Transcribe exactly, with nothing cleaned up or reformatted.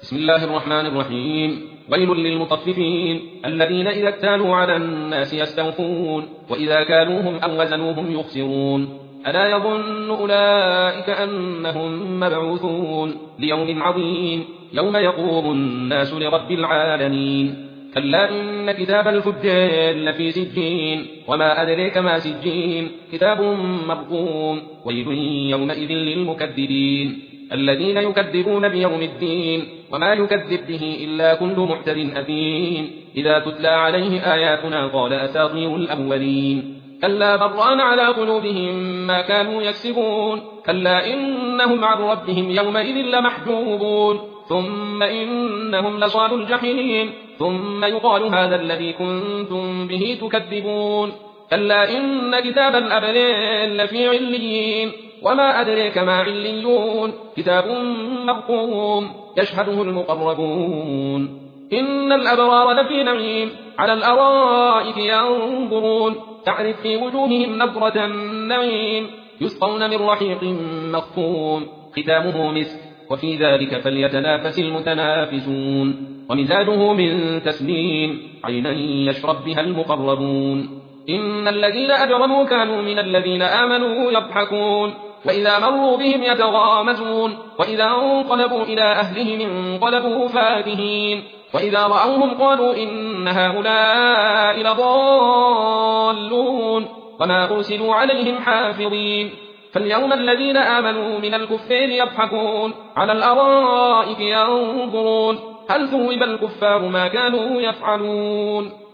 بسم الله الرحمن الرحيم. ويل للمطففين الذين إذا اكتالوا على الناس يستوفون وإذا كالوهم أو وزنوهم يخسرون ألا يظن أولئك أنهم مبعوثون ليوم عظيم يوم يقوم الناس لرب العالمين. كلا إن كتاب الفجار لفي سجين وما أدريك ما سجين كتاب مرقوم ويل يومئذ للمكذبين الذين يكذبون بيوم الدين وما يكذب به إلا كل معتد أثيم إذا تتلى عليه آياتنا قال أساطير الأولين. كلا بران على قلوبهم ما كانوا يكسبون كلا إنهم عن ربهم يومئذ لمحجوبون ثم إنهم لصال الجحيم ثم يقال هذا الذي كنتم به تكذبون. كلا إن كتاب الأبرار لفي عليين وما أدريك ما عليون كتاب مرقوم يشهده المقربون. إن الأبرار لفي نعيم على الأرائك ينظرون تعرف في وجوههم نظرة النعيم يسقون من رحيق مختوم ختامه مسك وفي ذلك فليتنافس المتنافسون ومزاجه من تسنيم عينا يشرب بها المقربون. إن الذين أجرموا كانوا من الذين آمنوا يضحكون وإذا مروا بهم يتغامزون وإذا انقلبوا إلى أهلهم انقلبوا فاكهين وإذا رأوهم قالوا إن هؤلاء لضالون وما أرسلوا عليهم حافظين. فاليوم الذين آمنوا من الكفار يضحكون على الأرائك ينظرون هل ثوب الكفار ما كانوا يفعلون.